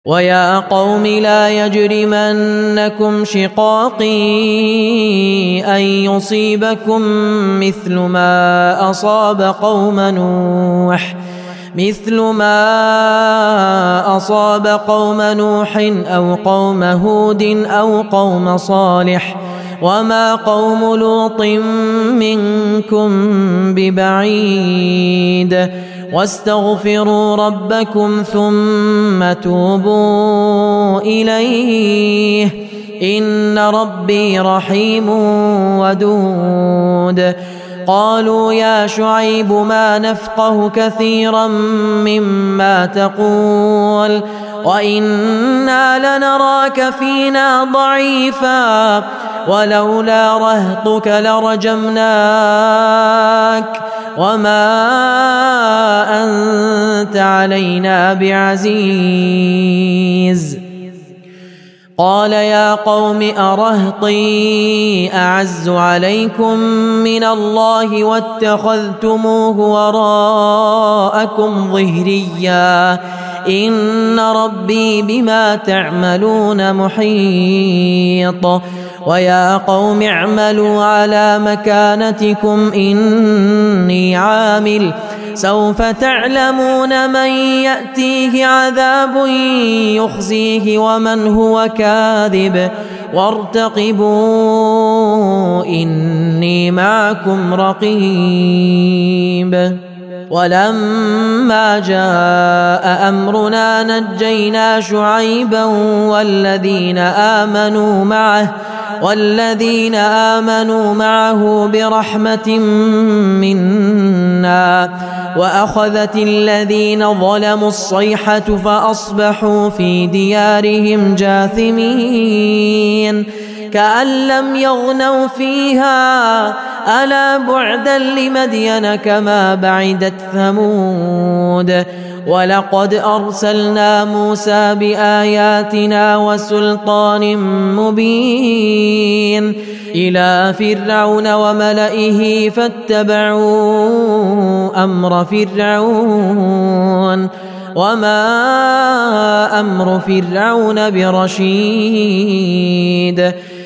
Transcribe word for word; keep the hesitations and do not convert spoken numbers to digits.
ويا قوم لا يجرمنكم شقاقي أن يصيبكم مثل ما أصاب قوم نوح مثل ما أصاب قوم نوح أو قوم هود أو قوم صالح وما قوم لوط منكم ببعيد واستغفروا ربكم ثم توبوا إليه إن ربي رحيم ودود. قالوا يا شعيب ما نفقه كثيرا مما تقول وإنا لنراك فينا ضعيفا ولولا رهطك لرجمناك وما أنت علينا بعزيز. قال يا قوم أرهطي أعز عليكم من الله واتخذتموه وراءكم ظهريا إن ربي بما تعملون محيط. ويا قوم اعملوا على مكانتكم إني عامل سوف تعلمون من يأتيه عذاب يخزيه ومن هو كاذب وارتقبوا إني معكم رقيب. ولما جاء أمرنا نجينا شعيبا والذين آمنوا معه والذين آمنوا معه برحمة منا وأخذت الذين ظلموا الصيحة فأصبحوا في ديارهم جاثمين كأن لم يغنوا فيها ألا بعدا لمدين كما بعدت ثمود. ولقد أرسلنا موسى بآياتنا وسلطان مبين إلى فرعون وملئه فاتبعوا أمر فرعون وما أمر فرعون برشيد.